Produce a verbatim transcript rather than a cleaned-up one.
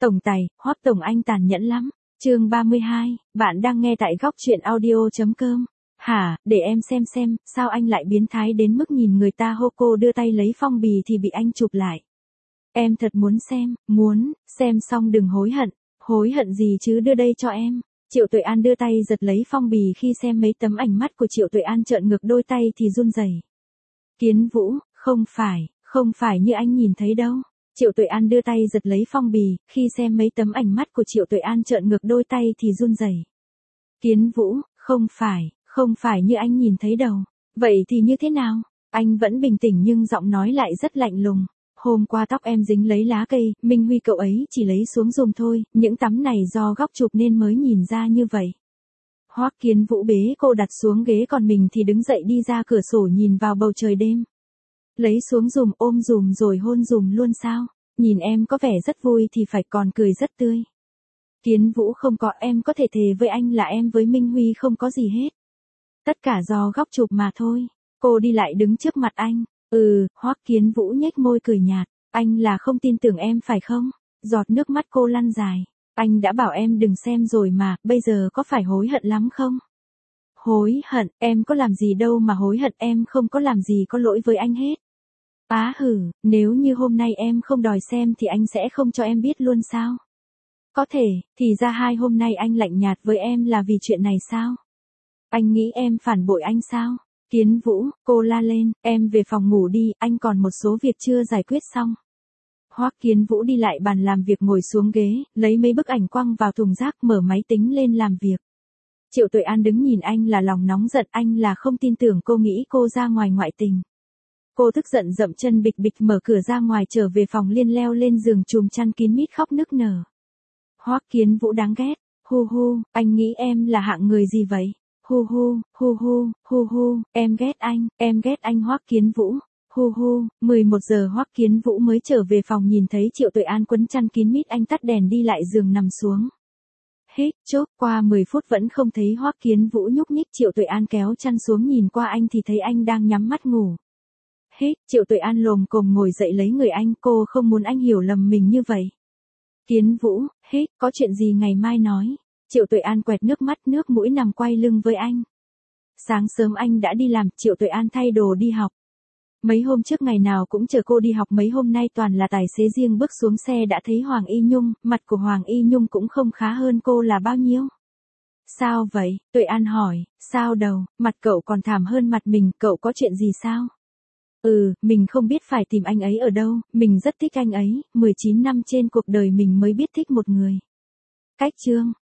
Tổng tài, Hoắc Tổng anh tàn nhẫn lắm. Chương ba mươi hai, bạn đang nghe tại góc truyện audio chấm com. Hả, để em xem xem, sao anh lại biến thái đến mức nhìn người ta hô cô đưa tay lấy phong bì thì bị anh chụp lại. Em thật muốn xem, muốn, xem xong đừng hối hận. Hối hận gì chứ, đưa đây cho em. Triệu Tuệ An đưa tay giật lấy phong bì, khi xem mấy tấm ảnh mắt của Triệu Tuệ An trợn ngược đôi tay thì run rẩy. Kiến Vũ, không phải, không phải như anh nhìn thấy đâu. Triệu Tuệ An đưa tay giật lấy phong bì, khi xem mấy tấm ảnh mắt của Triệu Tuệ An trợn ngược đôi tay thì run rẩy. Kiến Vũ, không phải, không phải như anh nhìn thấy đâu. Vậy thì như thế nào? Anh vẫn bình tĩnh nhưng giọng nói lại rất lạnh lùng. Hôm qua tóc em dính lấy lá cây, Minh Huy cậu ấy chỉ lấy xuống dùng thôi, những tấm này do góc chụp nên mới nhìn ra như vậy. Hoắc Kiến Vũ bế cô đặt xuống ghế, còn mình thì đứng dậy đi ra cửa sổ nhìn vào bầu trời đêm. Lấy xuống dùm, ôm dùm rồi hôn dùm luôn sao? Nhìn em có vẻ rất vui thì phải, còn cười rất tươi. Kiến Vũ, không có, em có thể thề với anh là em với Minh Huy không có gì hết. Tất cả do góc chụp mà thôi. Cô đi lại đứng trước mặt anh. Ừ, Hoắc Kiến Vũ nhếch môi cười nhạt. Anh là không tin tưởng em phải không? Giọt nước mắt cô lăn dài. Anh đã bảo em đừng xem rồi mà, bây giờ có phải hối hận lắm không? Hối hận, em có làm gì đâu mà hối hận, em không có làm gì có lỗi với anh hết. Á hử, nếu như hôm nay em không đòi xem thì anh sẽ không cho em biết luôn sao? Có thể, thì ra hai hôm nay anh lạnh nhạt với em là vì chuyện này sao? Anh nghĩ em phản bội anh sao? Kiến Vũ, cô la lên, em về phòng ngủ đi, anh còn một số việc chưa giải quyết xong. Hoắc Kiến Vũ đi lại bàn làm việc, ngồi xuống ghế, lấy mấy bức ảnh quăng vào thùng rác, mở máy tính lên làm việc. Triệu Tuệ An đứng nhìn anh là lòng nóng giận, anh là không tin tưởng cô nghĩ cô ra ngoài ngoại tình. Cô tức giận dậm chân bịch bịch mở cửa ra ngoài, trở về phòng liên leo lên giường chùm chăn kín mít khóc nức nở. Hoắc Kiến Vũ đáng ghét, hu hu, anh nghĩ em là hạng người gì vậy? Hu hu, hu hu, hu hu, em ghét anh, em ghét anh Hoắc Kiến Vũ. Hu hu, mười một giờ Hoắc Kiến Vũ mới trở về phòng, nhìn thấy Triệu Tuệ An quấn chăn kín mít, anh tắt đèn đi lại giường nằm xuống. Hít chốt, qua mười phút vẫn không thấy Hoắc Kiến Vũ nhúc nhích. Triệu Tuệ An kéo chăn xuống nhìn qua anh thì thấy anh đang nhắm mắt ngủ. Hít, Triệu Tuệ An lồm cồm ngồi dậy lấy người anh, cô không muốn anh hiểu lầm mình như vậy. Kiến Vũ, hít, có chuyện gì ngày mai nói. Triệu Tuệ An quẹt nước mắt, nước mũi, nằm quay lưng với anh. Sáng sớm anh đã đi làm, Triệu Tuệ An thay đồ đi học. Mấy hôm trước ngày nào cũng chờ cô đi học, mấy hôm nay toàn là tài xế riêng. Bước xuống xe đã thấy Hoàng Y Nhung, mặt của Hoàng Y Nhung cũng không khá hơn cô là bao nhiêu. Sao vậy? Tuệ An hỏi, sao đầu, mặt cậu còn thảm hơn mặt mình, cậu có chuyện gì sao? Ừ, mình không biết phải tìm anh ấy ở đâu, mình rất thích anh ấy, mười chín năm trên cuộc đời mình mới biết thích một người. Cách chương.